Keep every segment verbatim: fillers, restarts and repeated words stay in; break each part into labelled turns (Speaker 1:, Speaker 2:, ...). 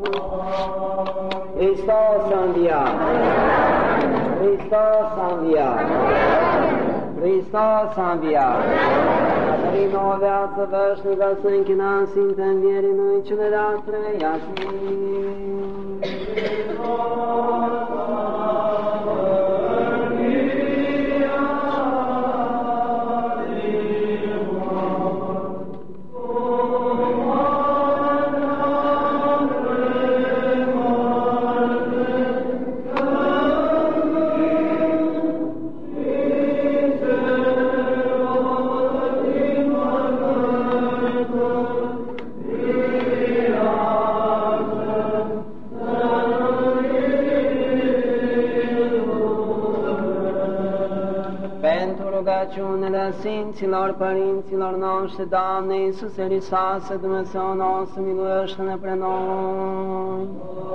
Speaker 1: Hristos a înviat! Hristos a înviat! Hristos a înviat! Prin o viață veșnică să închinăm Sfinte Învierii noi cele de-a treia zi. Rugăciunile Sfinților Părinților noștri, Doamne Iisuse Hristoase, Dumnezeu nostru, miluiește-ne pre noi.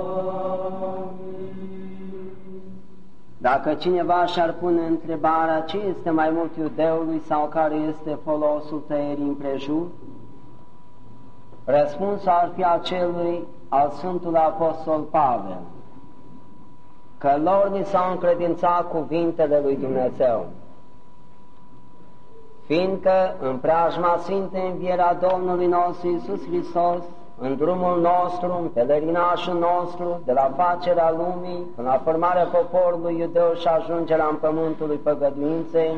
Speaker 1: Dacă cineva și-ar pune întrebarea ce este mai mult iudeului sau care este folosul tăierii împrejur, răspunsul ar fi acelui al Sfântului Apostol Pavel, că lor li s-au încredințat cuvintele lui Dumnezeu, fiindcă în preajma Sfintei Învierea Domnului nostru Iisus Hristos, în drumul nostru, în pelerinașul nostru, de la facerea lumii, până la formarea poporului iudeu și ajungerea în pământul lui păgăduinței,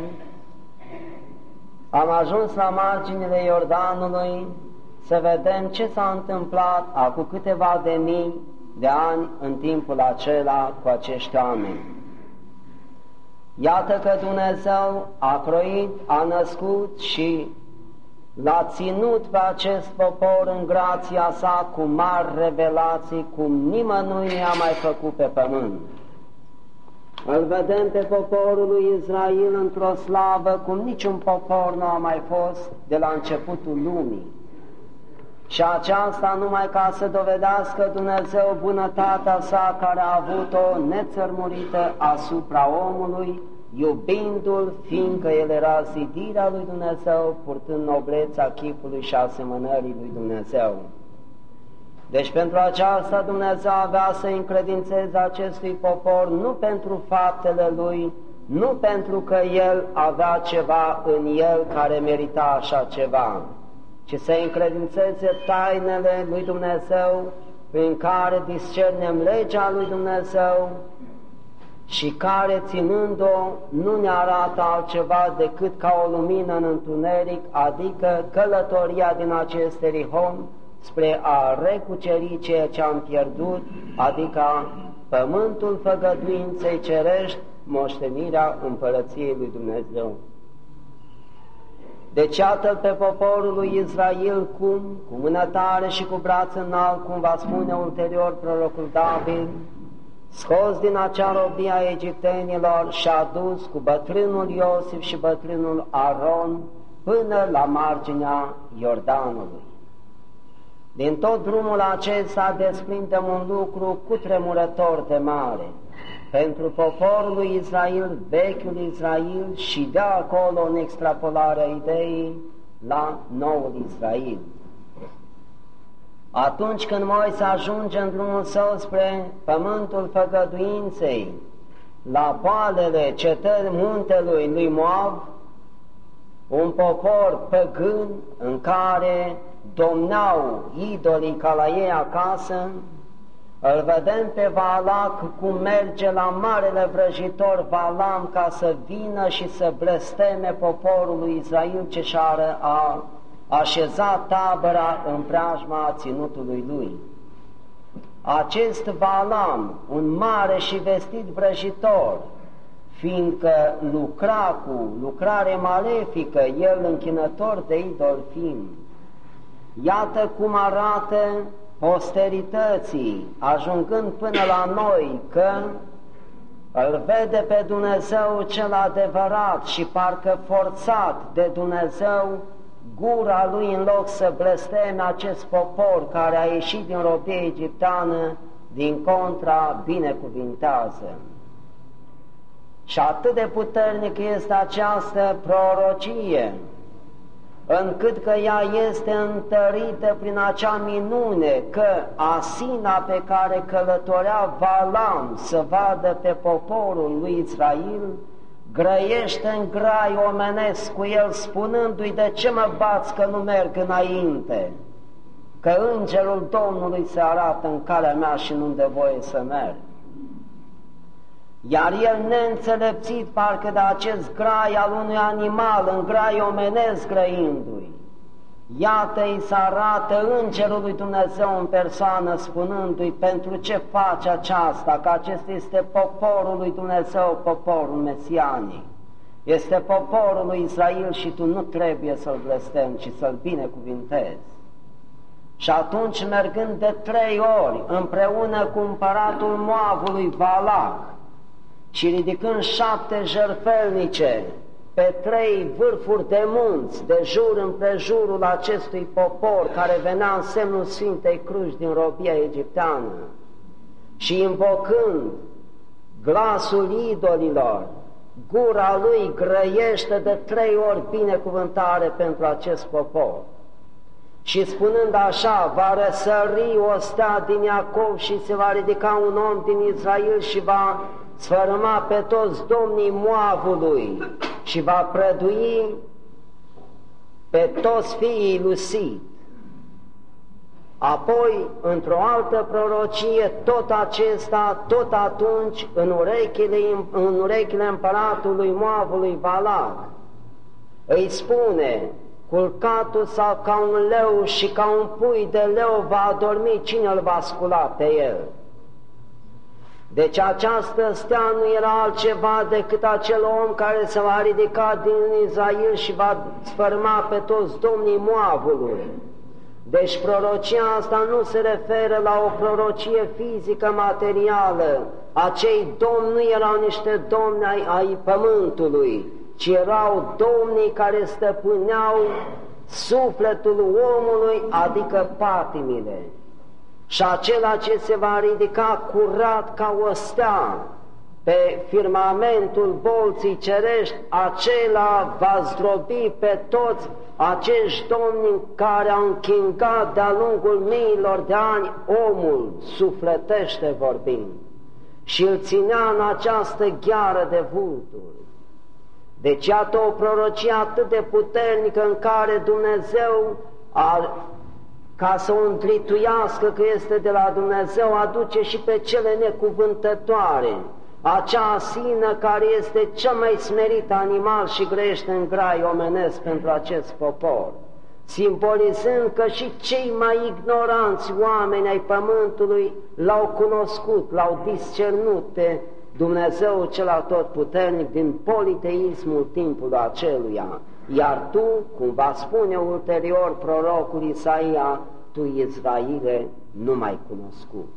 Speaker 1: am ajuns la marginile Iordanului să vedem ce s-a întâmplat acum câteva de mii de ani în timpul acela cu acești oameni. Iată că Dumnezeu a croit, a născut și l-a ținut pe acest popor în grația sa cu mari revelații, cum nimănui i-a mai făcut pe pământ. Îl vedem pe poporul lui Israel într-o slavă cum niciun popor nu a mai fost de la începutul lumii. Și aceasta numai ca să dovedească Dumnezeu bunătatea sa care a avut-o nețărmurită asupra omului, iubindu-l, fiindcă el era zidirea lui Dumnezeu, purtând nobleța chipului și asemănării lui Dumnezeu. Deci pentru aceasta Dumnezeu avea să încredințeze acestui popor nu pentru faptele lui, nu pentru că el avea ceva în el care merita așa ceva, ci să încredințeze tainele lui Dumnezeu, prin care discernem legea lui Dumnezeu și care, ținând-o, nu ne arată altceva decât ca o lumină în întuneric, adică călătoria din acest erihon spre a recuceri ceea ce am pierdut, adică pământul făgăduinței cerești, moștenirea împărăției lui Dumnezeu. Deci iată-l pe poporul lui Israel cum, cu mână tare și cu braț înalt, cum va spune ulterior prorocul David, scos din acea robie a egiptenilor și a dus cu bătrânul Iosif și bătrânul Aron până la marginea Iordanului. Din tot drumul acesta desprindem un lucru cutremurător de mare pentru poporul lui Israel, vechiul Israel, și de acolo în extrapolarea ideii la noul Israel. Atunci când Moise ajunge în drumul său spre pământul făgăduinței, la poalele cetării muntelui lui Moab, un popor păgân în care domneau idolii ca la ei acasă, îl vedem pe Valac cum merge la marele vrăjitor Valam ca să vină și să blesteme poporul lui Israel ce și-a așezat tabăra în preajma ținutului lui. Acest Valam, un mare și vestit vrăjitor, fiindcă lucra cu lucrare malefică, el închinător de idol fiind, iată cum arată posterității, ajungând până la noi, că îl vede pe Dumnezeu cel adevărat și parcă forțat de Dumnezeu, gura lui, în loc să blesteme acest popor care a ieșit din robie egipteană, din contra binecuvintează. Și atât de puternică este această prorocie, încât că ea este întărită prin acea minune că Asina pe care călătorea Valam să vadă pe poporul lui Israel, grăiește în grai omenesc cu el, spunându-i: de ce mă bați că nu merg înainte? Că îngerul Domnului se arată în calea mea și nu-mi dă voie să merg. Iar el, neînțelepțit parcă de acest grai al unui animal, în grai omenesc grăindu-i, iată îi se arată îngerul lui Dumnezeu în persoană, spunându-i: pentru ce faci aceasta, că acesta este poporul lui Dumnezeu, poporul mesianic, este poporul lui Israel și tu nu trebuie să-l blestemi, ci să-l binecuvintezi. Și atunci, mergând de trei ori împreună cu împăratul Moabului Balac și ridicând șapte jertfelnice pe trei vârfuri de munți, de jur împrejurul acestui popor care venea în semnul Sfintei Cruci din robia egipteană, și invocând glasul idolilor, gura lui grăiește de trei ori binecuvântare pentru acest popor. Și spunând așa: va răsări o stea din Iacov și se va ridica un om din Israel și va sfărâma pe toți domnii Moabului și va prădui pe toți fiii lui Sid. Apoi, într-o altă prorocie, tot acesta, tot atunci, în urechile, în urechile împăratului Moabului Balac, îi spune: culcatul sau ca un leu și ca un pui de leu va adormi, cine îl va scula pe el? Deci această stea nu era altceva decât acel om care se va ridica din Israel și va sfărâma pe toți domnii Moabului. Deci prorocia asta nu se referă la o prorocie fizică, materială. Acei domni nu erau niște domni ai, ai pământului, ci erau domnii care stăpâneau sufletul omului, adică patimile. Și acela ce se va ridica curat ca o stea pe firmamentul bolții cerești, acela va zdrobi pe toți acești domni care au închingat de-a lungul miilor de ani omul, sufletește vorbind, și îl ținea în această gheară de vulturi. Deci iată o prorocie atât de puternică în care Dumnezeu, a, ca să o întrituiască că este de la Dumnezeu, aduce și pe cele necuvântătoare, acea Asină care este cel mai smerit animal și grăiește în grai omenesc pentru acest popor, simbolizând că și cei mai ignoranți oameni ai pământului l-au cunoscut, l-au discernut pe Dumnezeu cel atotputernic din politeismul timpului aceluia. Iar tu, cum va spune ulterior prorocul Isaia, tu, Israile, nu m-ai cunoscut.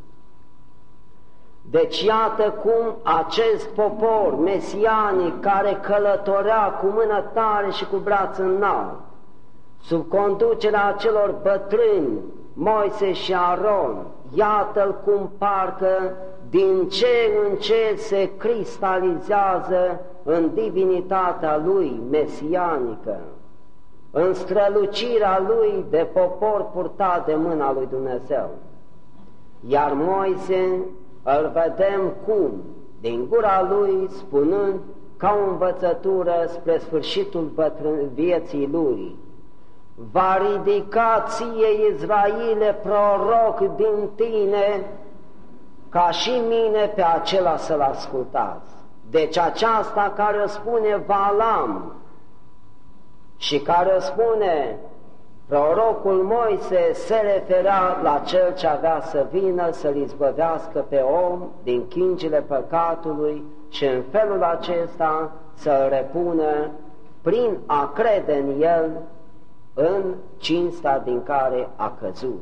Speaker 1: Deci iată cum acest popor mesianic care călătorea cu mână tare și cu braț înalt, sub conducerea acelor bătrâni, Moise și Aron, iată-l cum parcă din ce în ce se cristalizează în divinitatea lui mesianică, în strălucirea lui de popor purtat de mâna lui Dumnezeu. Iar Moise îl vedem cum, din gura lui, spunând ca o învățătură spre sfârșitul vieții lui: va ridica ție, Israile, proroc din tine, ca și mine pe acela să-l ascultați. Deci aceasta care o spune Valam și care o spune prorocul Moise se referea la cel ce avea să vină să-l izbăvească pe om din chingile păcatului și în felul acesta să-l repună prin a crede în el în cinsta din care a căzut.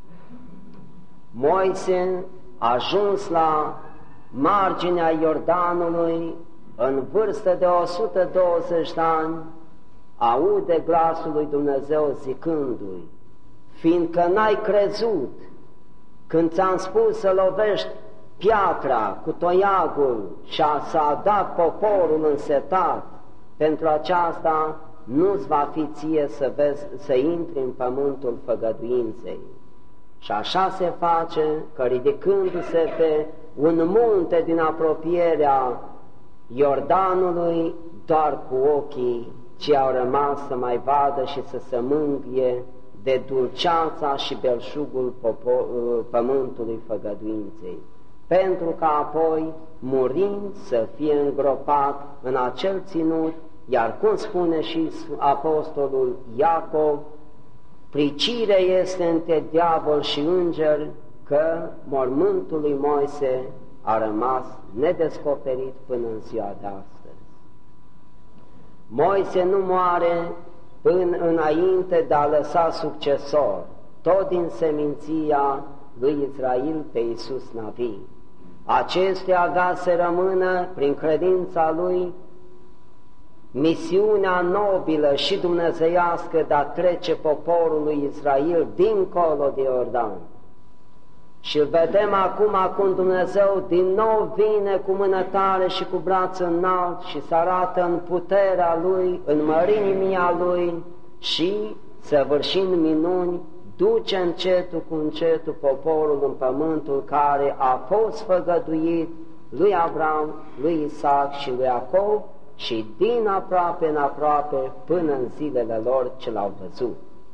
Speaker 1: Moise a ajuns la marginea Iordanului în vârstă de o sută douăzeci de ani, aude glasul lui Dumnezeu zicându-i: fiindcă n-ai crezut când ți-am spus să lovești piatra cu toiagul și a, s-a dat poporul însetat, pentru aceasta nu-ți va fi ție să, vezi, să intri în pământul făgăduinței. Și așa se face că ridicându-se pe un munte din apropierea Iordanului, doar cu ochii ce au rămas să mai vadă și să se mângâie de dulceața și belșugul pământului făgăduinței, pentru că apoi, murind, să fie îngropat în acel ținut, iar cum spune și apostolul Iacov, pricire este între diavol și înger că mormântul lui Moise a rămas nedescoperit până în ziua de astăzi. Moise nu moare până înainte de a lăsa succesor, tot din seminția lui Israel pe Iisus Navi. Acestuia avea să rămână, prin credința lui, misiunea nobilă și dumnezeiască de a trece poporul lui Israel dincolo de Iordan. Și îl vedem acum, acum Dumnezeu din nou vine cu mână tare și cu braț înalt și se arată în puterea Lui, în mărimea Lui și, săvârșind minuni, duce încetul cu încetul poporul în pământul care a fost făgăduit lui Avram, lui Isaac și lui Iacov și din aproape în aproape până în zilele lor ce l-au văzut.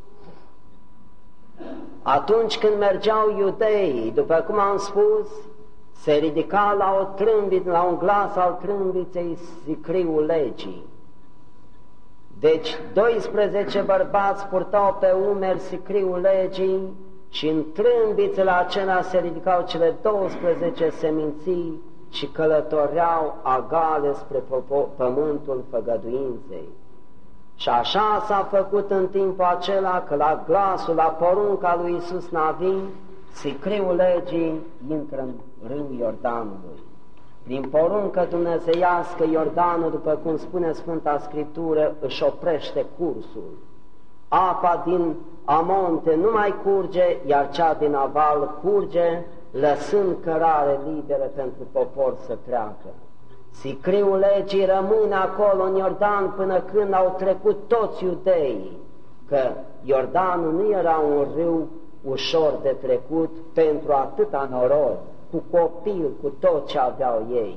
Speaker 1: Atunci când mergeau iudeii, după cum am spus, se ridica la, o trâmbiță, la un glas al trâmbiței sicriul legii. Deci doisprezece bărbați purtau pe umeri sicriul legii și în trâmbițele acelea se ridicau cele douăsprezece seminții și călătoreau agale spre pământul făgăduinței. Și așa s-a făcut în timpul acela că la glasul, la porunca lui Iisus Navi, sicriul legii intră în râul Iordanului. Prin poruncă dumnezeiască, Iordanul, după cum spune Sfânta Scriptură, își oprește cursul. Apa din amonte nu mai curge, iar cea din aval curge, lăsând cărare liberă pentru popor să treacă. Sicriul legii rămâne acolo în Iordan până când au trecut toți iudeii, că Iordanul nu era un râu ușor de trecut pentru atâta norod, cu copil, cu tot ce aveau ei.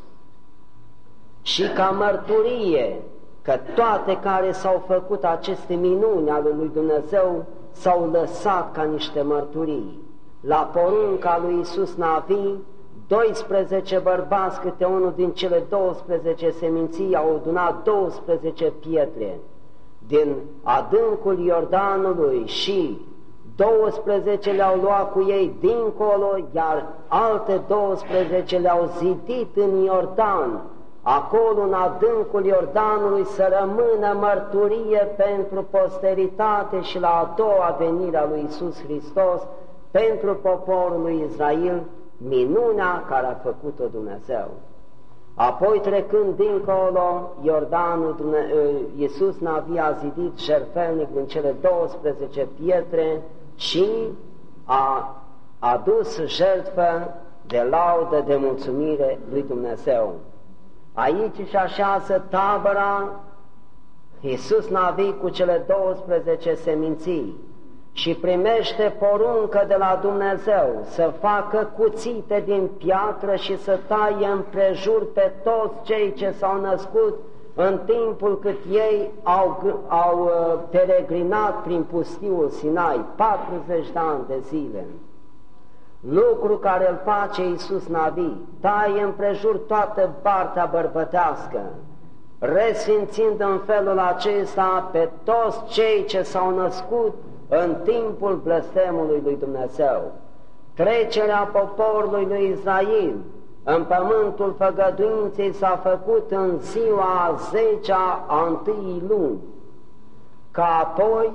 Speaker 1: Și ca mărturie că toate care s-au făcut aceste minuni ale lui Dumnezeu s-au lăsat ca niște mărturii. La porunca lui Iisus Navi, doisprezece bărbați, câte unul din cele douăsprezece seminții, au adunat douăsprezece pietre din adâncul Iordanului și douăsprezece le-au luat cu ei dincolo, iar alte douăsprezece le-au zidit în Iordan, acolo în adâncul Iordanului, să rămână mărturie pentru posteritate și la a doua venire a lui Iisus Hristos, pentru poporul lui Israel, minunea care a făcut-o Dumnezeu. Apoi, trecând dincolo Iordanul, Iisus Navi a zidit jertfelnic din cele douăsprezece pietre și a adus jertfă de laudă, de mulțumire lui Dumnezeu. Aici își așează tabăra Iisus Navi cu cele douăsprezece seminții și primește poruncă de la Dumnezeu să facă cuțite din piatră și să taie împrejur pe toți cei ce s-au născut în timpul cât ei au, au peregrinat prin pustiul Sinai, patruzeci de ani de zile. Lucru care îl face Iisus Navi, taie împrejur toată partea bărbătească, resfințind în felul acesta pe toți cei ce s-au născut în timpul blestemului lui Dumnezeu. Trecerea poporului lui Israel în pământul făgăduinței s-a făcut în ziua a zecea a întâiei luni, ca apoi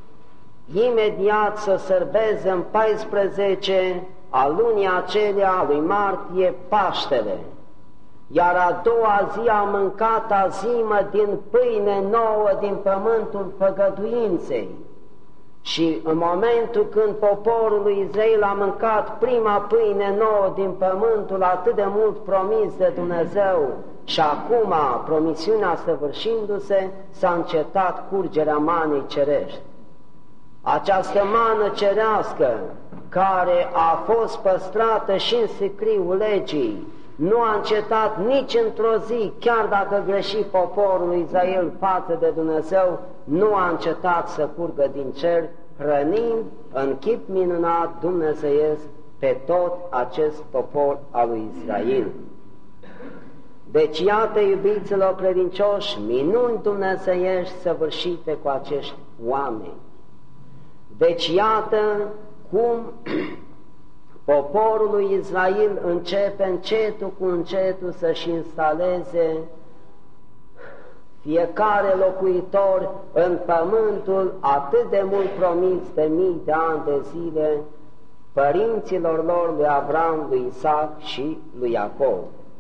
Speaker 1: imediat să sărbeze în paisprezece a lunii acelea lui martie Paștele, iar a doua zi a mâncat azimă din pâine nouă din pământul făgăduinței. Și în momentul când poporul lui Israel a mâncat prima pâine nouă din pământul atât de mult promis de Dumnezeu Și acum, promisiunea săvârșindu-se, s-a încetat curgerea manei cerești. Această mană cerească, care a fost păstrată și în sicriul legii, nu a încetat nici într-o zi, chiar dacă greși poporul lui Israel față de Dumnezeu, nu a încetat să curgă din cer, hrănind în chip minunat dumnezeiesc pe tot acest popor al lui Israel. Deci iată, iubiților credincioși, minuni dumnezeiești săvârșite cu acești oameni. Deci iată cum poporul lui Israel începe încetul cu încetul să-și instaleze fiecare locuitor în pământul atât de mult promis de mii de ani de zile părinților lor, lui Avram, lui Isaac și lui Iacov.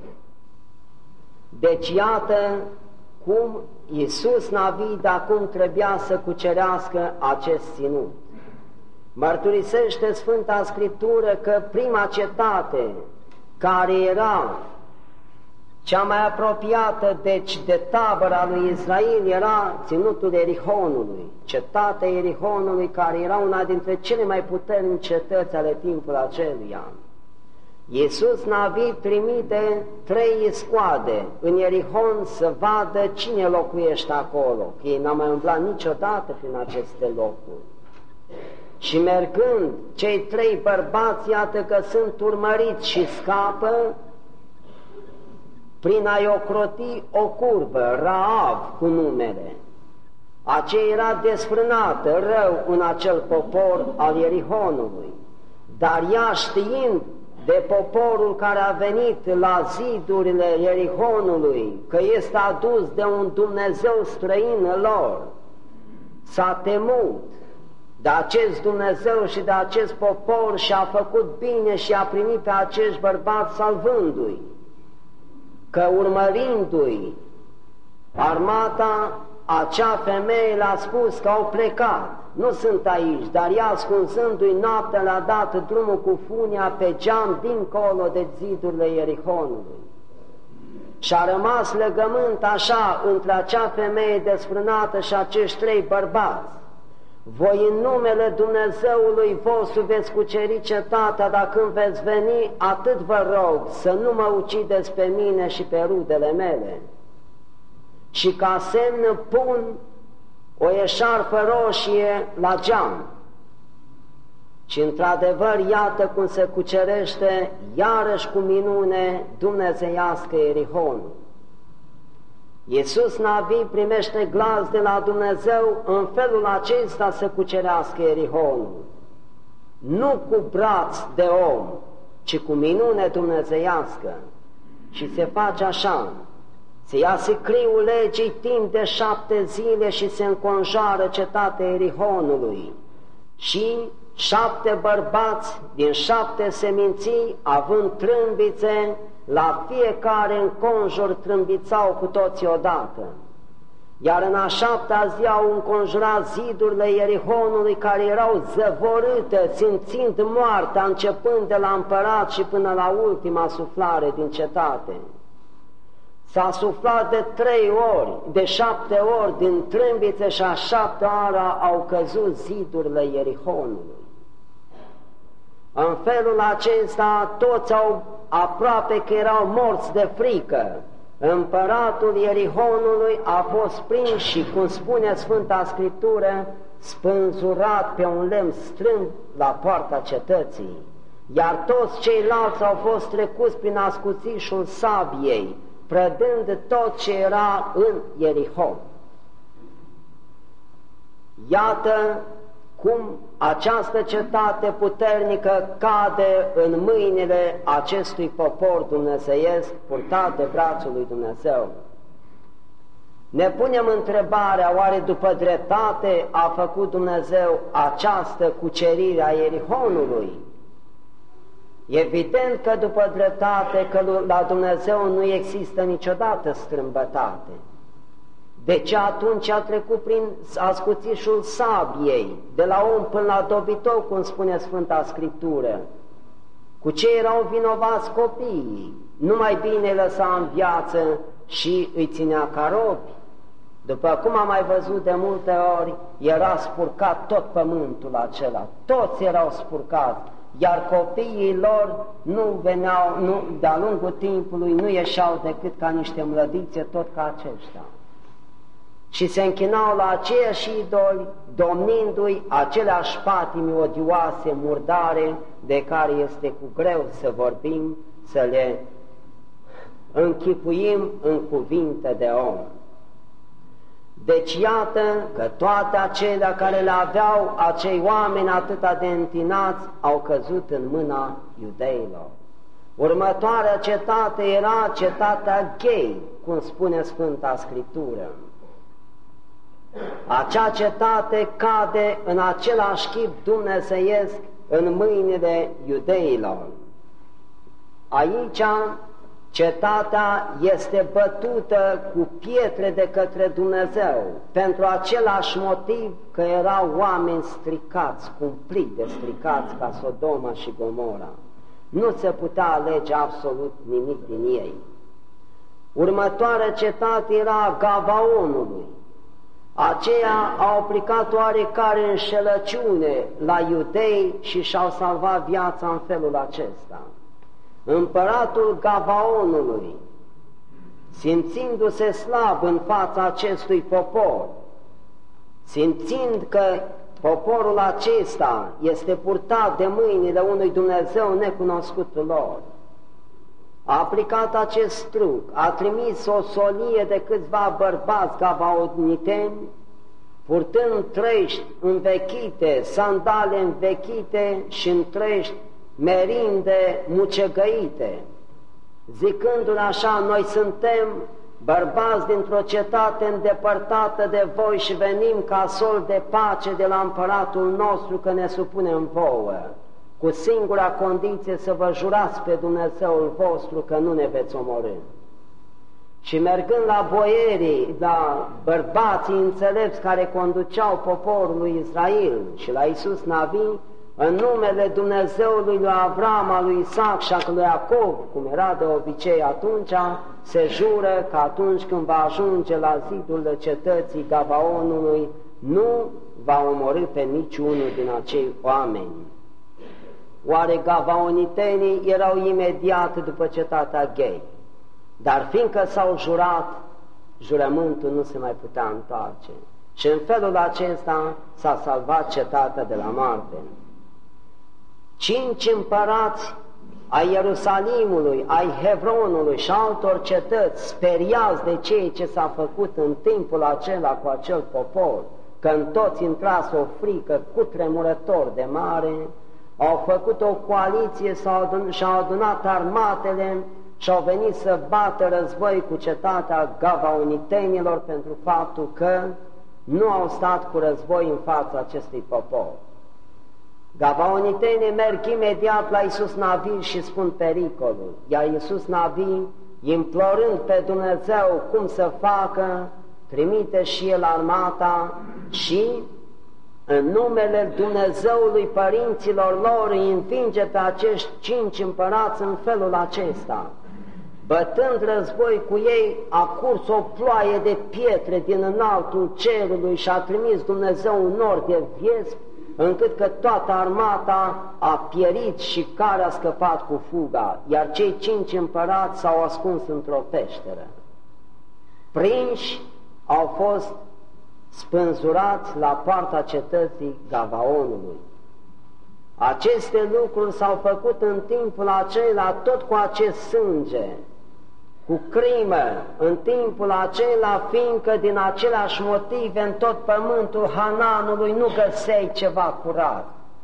Speaker 1: Deci iată cum Iisus Navid acum trebuia să cucerească acest ținut. Mărturisește Sfânta Scriptură că prima cetate care era cea mai apropiată deci de tabăra lui Israel era ținutul Erihonului, cetatea Erihonului, care era una dintre cele mai puternice cetăți ale timpului aceluia. Iisus Navid trimite trei iscoade în Erihon să vadă cine locuiește acolo, că ei n-au mai umblat niciodată prin aceste locuri. Și mergând, cei trei bărbați, iată că sunt urmăriți și scapă prin a-i ocroti o curbă, Raav cu numele. Aceea era desfrânată rău în acel popor al Erihonului, dar ea, știind de poporul care a venit la zidurile Erihonului, că este adus de un Dumnezeu străin lor, s-a temut de acest Dumnezeu și de acest popor și a făcut bine și a primit pe acești bărbați salvându-i, că urmărindu-i armata, acea femeie le-a spus că au plecat, nu sunt aici, dar ea, ascunzându-i noaptea, le-a dat drumul cu funia pe geam dincolo de zidurile Erihonului. Și a rămas legământ așa între acea femeie desfrânată și acești trei bărbați. Voi în numele Dumnezeului vostru veți cuceri cetatea, dar când veți veni, atât vă rog să nu mă ucideți pe mine și pe rudele mele. Și ca semn pun o eșarfă roșie la geam. Și într-adevăr, iată cum se cucerește iarăși cu minune dumnezeiască Erihonul. Iisus Navid primește glas de la Dumnezeu în felul acesta să cucerească Erihonul, nu cu braț de om, ci cu minune dumnezeiască. Și se face așa: se ia sicriul legii timp de șapte zile și se înconjoară cetatea Erihonului. Și șapte bărbați din șapte seminții, având trâmbițe, la fiecare înconjur trâmbițau cu toții odată. Iar în a șaptea zi au înconjurat zidurile Erihonului, care erau zăvorâte, simțind moartea, începând de la împărat și până la ultima suflare din cetate. S-a suflat de trei ori, de șapte ori din trâmbițe și a șaptea oară au căzut zidurile Erihonului. În felul acesta toți au aproape că erau morți de frică. Împăratul Erihonului a fost prins și, cum spune Sfânta Scriptură, spânzurat pe un lemn strâmb la poarta cetății, iar toți ceilalți au fost trecuți prin ascuțișul sabiei, prădând tot ce era în Erihon. Iată cum această cetate puternică cade în mâinile acestui popor dumnezeiesc purtat de brațul lui Dumnezeu. Ne punem întrebarea, oare după dreptate a făcut Dumnezeu această cucerire a Erihonului? Evident că după dreptate, că la Dumnezeu nu există niciodată strâmbătate. De ce atunci a trecut prin ascuțișul sabiei, de la om până la dobitor, cum spune Sfânta Scriptură? Cu ce erau vinovați copiii? Nu mai bine lăsa în viață și îi ținea ca robi. După cum am mai văzut de multe ori, era spurcat tot pământul acela, toți erau spurcați, iar copiii lor nu veneau, nu, de-a lungul timpului nu ieșeau decât ca niște mlădițe, tot ca aceștia. Și se închinau la aceiași idoli, domnindu-i aceleași patimi odioase, murdare, de care este cu greu să vorbim, să le închipuim în cuvinte de om. Deci iată că toate acelea care le aveau acei oameni atâta de întinați au căzut în mâna iudeilor. Următoarea cetate era cetatea Ghei, cum spune Sfânta Scriptură. Acea cetate cade în același chip dumnezeiesc în mâinile iudeilor. Aici cetatea este bătută cu pietre de către Dumnezeu, pentru același motiv că erau oameni stricați, cumplit de stricați ca Sodoma și Gomora. Nu se putea alege absolut nimic din ei. Următoarea cetate era Gavaonului. Aceia au aplicat oarecare înșelăciune la iudei și și-au salvat viața în felul acesta. Împăratul Gavaonului, simțindu-se slab în fața acestui popor, simțind că poporul acesta este purtat de mâinile unui Dumnezeu necunoscutul lor, a aplicat acest truc, a trimis o solie de câțiva bărbați gavaoniteni, purtând trești învechite, sandale învechite și întrești merinde mucegăite, zicându-le așa: noi suntem bărbați dintr-o cetate îndepărtată de voi și venim ca sol de pace de la împăratul nostru, că ne supunem vouă, cu singura condiție să vă jurați pe Dumnezeul vostru că nu ne veți omorî. Și mergând la boierii, la bărbații înțelepți care conduceau poporul lui Israel și la Iisus Navi, în numele Dumnezeului lui Avram, al lui Isaac și al lui Iacov, cum era de obicei atunci, se jură că atunci când va ajunge la zidul cetății Gavaonului, nu va omorî pe niciunul din acei oameni. Oare gavaonitenii erau imediat după cetatea Ghei, dar fiindcă s-au jurat, jurământul nu se mai putea întoarce și în felul acesta s-a salvat cetatea de la moarte. Cinci împărați ai Ierusalimului, ai Hebronului și altor cetăți, speriați de ceea ce s-a făcut în timpul acela cu acel popor, că în toți intrase o frică cutremurător de mare, au făcut o coaliție și-au adunat armatele și au venit să bată război cu cetatea gavaonitenilor pentru faptul că nu au stat cu război în fața acestui popor. Gavaonitenii merg imediat la Iisus Navi și spun pericolul, iar Iisus Navi, implorând pe Dumnezeu cum să facă, trimite și el armata și în numele Dumnezeului părinților lor îi învinge pe acești cinci împărați în felul acesta. Bătând război cu ei, a curs o ploaie de pietre din înaltul cerului și a trimis Dumnezeu un nor de viespi, încât că toată armata a pierit și care a scăpat cu fuga, iar cei cinci împărați s-au ascuns într-o peșteră. Prinși au fost spânzurați la poarta cetății Gavaonului. Aceste lucruri s-au făcut în timpul acela tot cu acest sânge, cu crimă, în timpul acela, fiindcă din aceleași motive în tot pământul Hananului nu găseai ceva curat.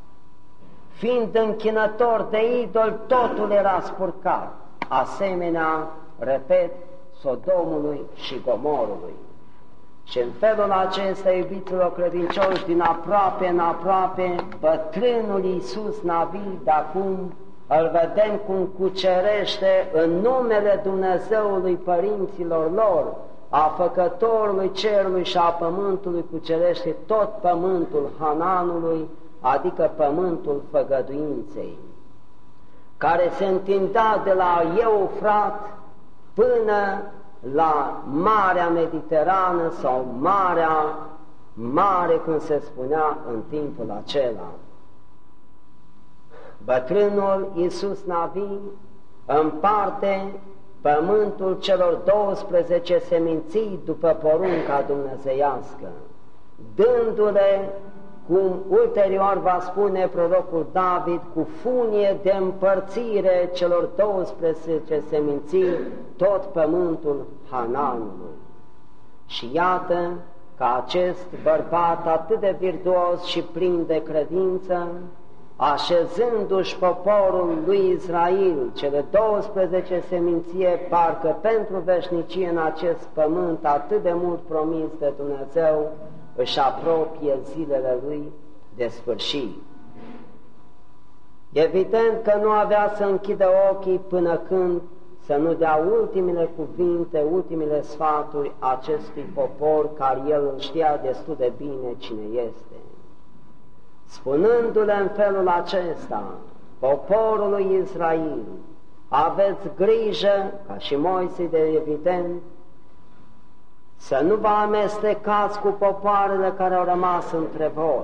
Speaker 1: Fiind închinător de idol, totul era spurcat, asemenea, repet, Sodomului și Gomorului. Și în felul acesta, iubiților credincioși, din aproape în aproape, bătrânul Iisus Navi de acum îl vedem cum cucerește în numele Dumnezeului părinților lor, a Făcătorului cerului și a pământului, cucerește tot pământul Hananului, adică pământul făgăduinței, care se întindea de la Eufrat până la Marea Mediterană sau Marea Mare, cum se spunea în timpul acela. Bătrânul Iisus Navi împarte pământul celor douăsprezece seminții după porunca dumnezeiască, dându-le, cum ulterior va spune prorocul David, cu funie de împărțire celor douăsprezece seminții tot pământul Hanaanului. Și iată că acest bărbat atât de virtuos și plin de credință, așezându-și poporul lui Israel, cele douăsprezece seminție, parcă pentru veșnicie în acest pământ atât de mult promis de Dumnezeu, își apropie zilele lui de sfârșit. Evident că nu avea să închidă ochii până când să nu dea ultimele cuvinte, ultimele sfaturi acestui popor, care el îl știa destul de bine cine este. Spunându-le în felul acesta poporului Israel: aveți grijă, ca și Moise de evident, să nu vă amestecați cu popoarele care au rămas între voi,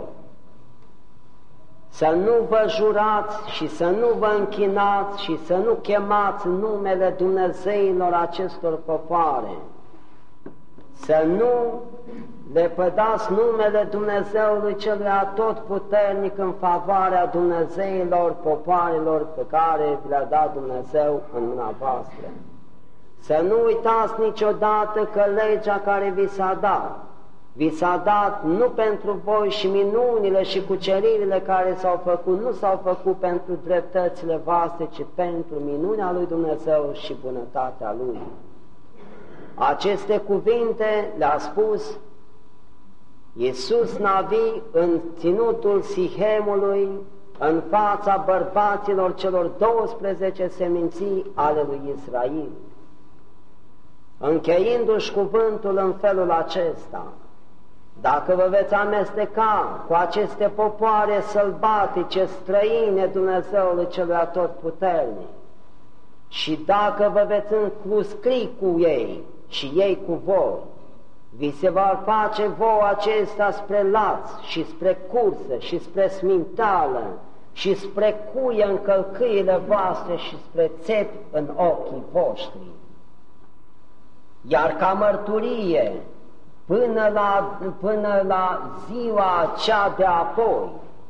Speaker 1: să nu vă jurați și să nu vă închinați și să nu chemați numele Dumnezeilor acestor popoare, să nu lepădați numele Dumnezeului celui atotputernic în favoarea Dumnezeilor popoarelor pe care vi-le-a dat Dumnezeu în mâna voastră. Să nu uitați niciodată că legea care vi s-a dat, vi s-a dat nu pentru voi și minunile și cuceririle care s-au făcut, nu s-au făcut pentru dreptățile voastre, ci pentru minunea lui Dumnezeu și bunătatea Lui. Aceste cuvinte le-a spus Iisus Navi în ținutul Sihemului, în fața bărbaților celor douăsprezece seminții ale lui Israel, încheindu-și cuvântul în felul acesta: dacă vă veți amesteca cu aceste popoare sălbatice, străine Dumnezeului celui atotputernic, și dacă vă veți încluscri cu ei și ei cu voi, vi se va face vouă acesta spre laț și spre cursă și spre smintală și spre cuie în călcâile voastre și spre țepi în ochii voștri. Iar ca mărturie, până la, până la ziua cea de apoi,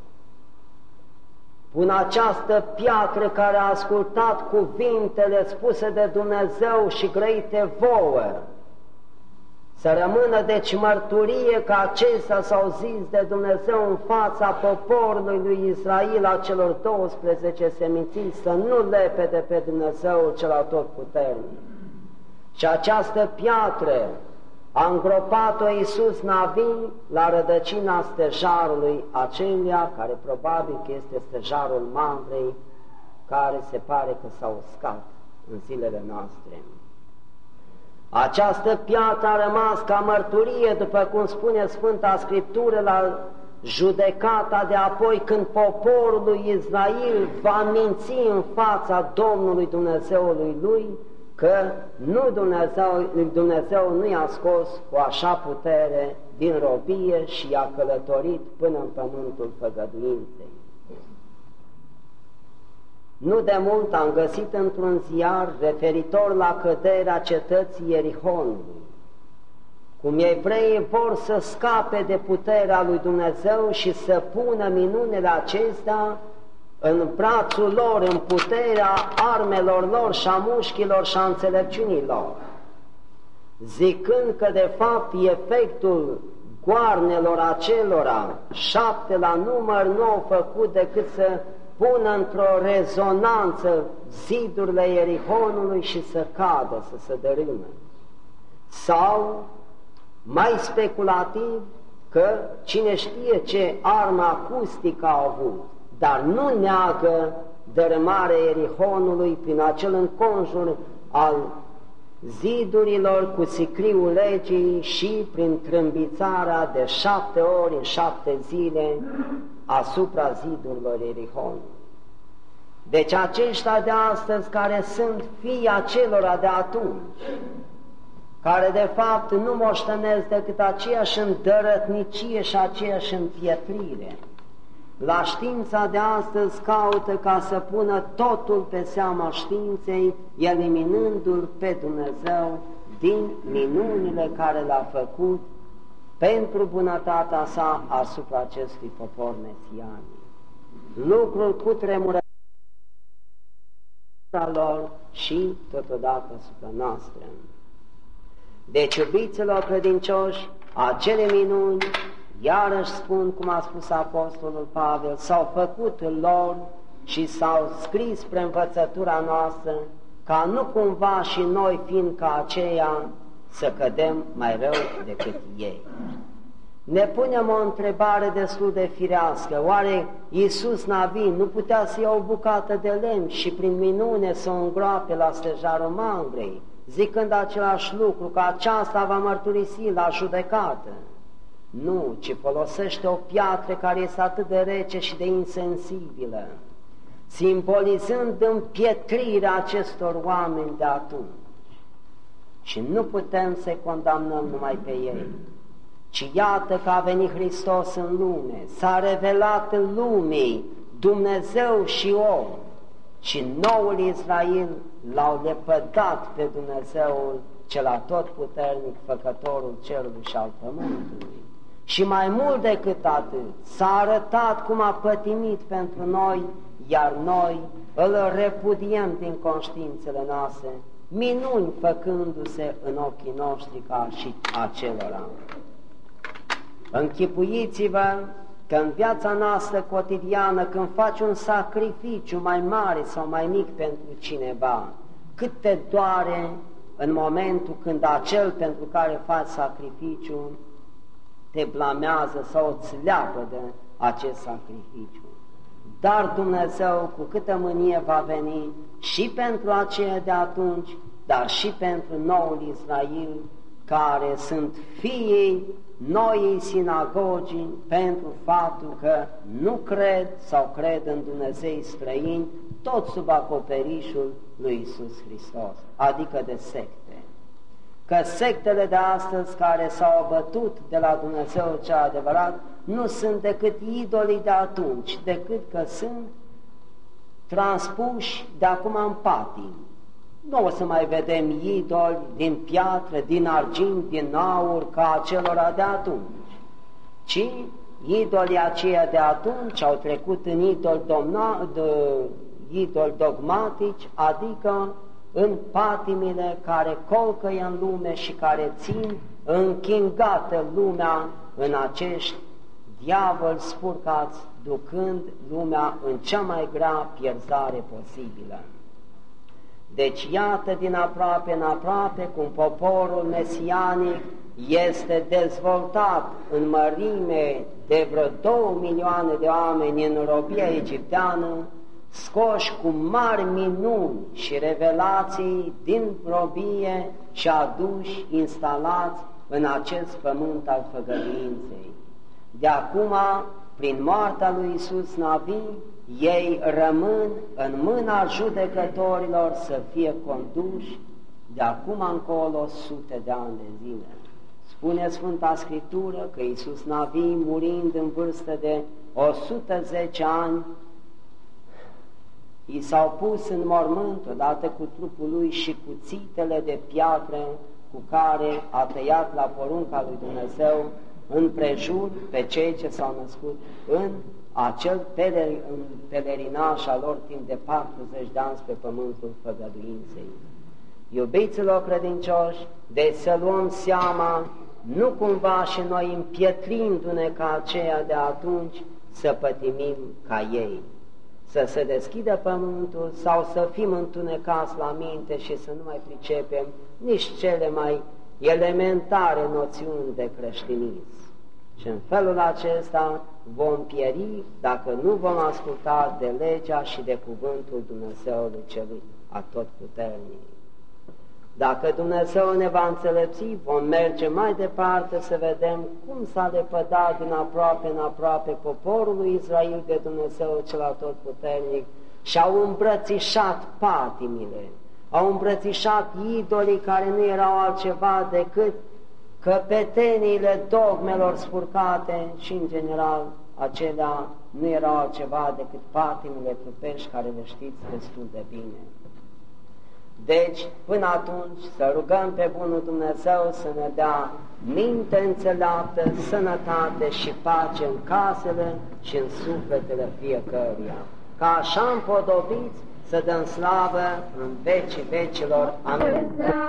Speaker 1: până această piatră care a ascultat cuvintele spuse de Dumnezeu și grăite vouă, să rămână deci mărturie că acestea s-au zis de Dumnezeu în fața poporului lui Israel, a celor douăsprezece seminții, să nu lepede pe Dumnezeu cel atotputernic. Și această piatră a îngropat-o Iisus Navi la rădăcina stejarului acelia, care probabil că este stejarul Mamrei, care se pare că s-a uscat în zilele noastre. Această piatră a rămas ca mărturie, după cum spune Sfânta Scriptură, la judecata de apoi, când poporul lui Israel va minți în fața Domnului Dumnezeului lui, că nu Dumnezeu, Dumnezeu nu i-a scos cu așa putere din robie și i-a călătorit până în pământul făgăduinței. Nu de mult am găsit într-un ziar referitor la căderea cetății Ierihonului, cum evreii vor să scape de puterea lui Dumnezeu și să pună minunile acestea în brațul lor, în puterea armelor lor și a mușchilor și a înțelepciunii lor, zicând că de fapt efectul goarnelor acelora, șapte la număr, nu au făcut decât să pună într-o rezonanță zidurile Ierihonului și să cadă, să se dărâme. Sau, mai speculativ, că cine știe ce armă acustică au avut, dar nu neagă dărâmarea Ierihonului prin acel înconjur al zidurilor cu sicriul legii și prin trâmbițarea de șapte ori în șapte zile asupra zidurilor Ierihonului. Deci aceștia de astăzi, care sunt fii acelora de atunci, care de fapt nu moștenesc decât aceeași îndărătnicie și aceeași împietrire. La știința de astăzi caută ca să pună totul pe seama științei, eliminându-L pe Dumnezeu din minunile care le-a făcut pentru bunătatea sa asupra acestui popor mesianic. Lucrul cu tremurător lor și totodată asupra noastră. Deci, iubiților credincioși, acele minuni, iarăși spun, cum a spus Apostolul Pavel, s-au făcut lor și s-au scris spre învățătura noastră, ca nu cumva și noi, fiind ca aceia, să cădem mai rău decât ei. Ne punem o întrebare destul de firească. Oare Iisus Navin nu putea să ia o bucată de lemn și prin minune să o îngroape la stejarul mangrei, zicând același lucru, că aceasta va mărturisi la judecată? Nu, ci folosește o piatră care este atât de rece și de insensibilă, simbolizând împietrirea acestor oameni de atunci. Și nu putem să-i condamnăm numai pe ei, ci iată că a venit Hristos în lume, s-a revelat în lumii Dumnezeu și om, și noul Israel l-au lepădat pe Dumnezeul cel atotputernic, făcătorul cerului și al pământului. Și mai mult decât atât, s-a arătat cum a pătimit pentru noi, iar noi îl repudiem din conștiințele noastre, minuni făcându-se în ochii noștri ca și acelora. Închipuiți-vă că în viața noastră cotidiană, când faci un sacrificiu mai mare sau mai mic pentru cineva, cât te doare în momentul când acel pentru care faci sacrificiu te blamează sau îți leapă de acest sacrificiu. Dar Dumnezeu cu câtă mânie va veni și pentru aceia de atunci, dar și pentru noul Israel, care sunt fiii noii sinagogii, pentru faptul că nu cred sau cred în Dumnezei străini, tot sub acoperișul lui Iisus Hristos, adică de secte. Că sectele de astăzi care s-au abătut de la Dumnezeu cel adevărat nu sunt decât idolii de atunci, decât că sunt transpuși de acum în patii. Nu o să mai vedem idoli din piatră, din argint, din aur, ca acelora de atunci, ci idolii aceia de atunci au trecut în idoli, domna, de, idoli dogmatici, adică în patimile care colcăie în lume și care țin închingată lumea în acești diavoli spurcați, ducând lumea în cea mai grea pierzare posibilă. Deci iată din aproape în aproape cum poporul mesianic este dezvoltat în mărime de vreo două milioane de oameni în robia egipteană, scoși cu mari minuni și revelații din robie și aduși, instalați în acest pământ al făgăduinței. De acum, prin moartea lui Iisus Navin, ei rămân în mâna judecătorilor să fie conduși de acum încolo sute de ani de zile. Spune Sfânta Scriptură că Iisus Navin, murind în vârstă de o sută zece ani, i s-au pus în mormânt odată cu trupul lui și cuțitele de piatră cu care a tăiat la porunca lui Dumnezeu în prejur pe cei ce s-au născut în acel pelerinaj al lor timp de patruzeci de ani pe pământul făgăduinței. Iubiților credincioși, deci să luăm seama, nu cumva și noi împietrindu-ne ca aceia de atunci, să pătimim ca ei, să se deschidă pământul sau să fim întunecați la minte și să nu mai pricepem nici cele mai elementare noțiuni de creștinism. Și în felul acesta vom pieri dacă nu vom asculta de legea și de cuvântul Dumnezeului celui atotputernic. Dacă Dumnezeu ne va înțelepți, vom merge mai departe să vedem cum s-a lepădat din aproape în aproape poporul lui Israel de Dumnezeu cel atotputernic și au îmbrățișat patimile, au îmbrățișat idolii care nu erau altceva decât căpeteniile dogmelor spurcate și, în general, acelea nu erau altceva decât patimile trupești care le știți destul de bine. Deci, până atunci, să rugăm pe Bunul Dumnezeu să ne dea minte înțeleaptă, sănătate și pace în casele și în sufletele fiecăruia, ca așa împodobiți să dăm slavă în vecii vecilor. Amin.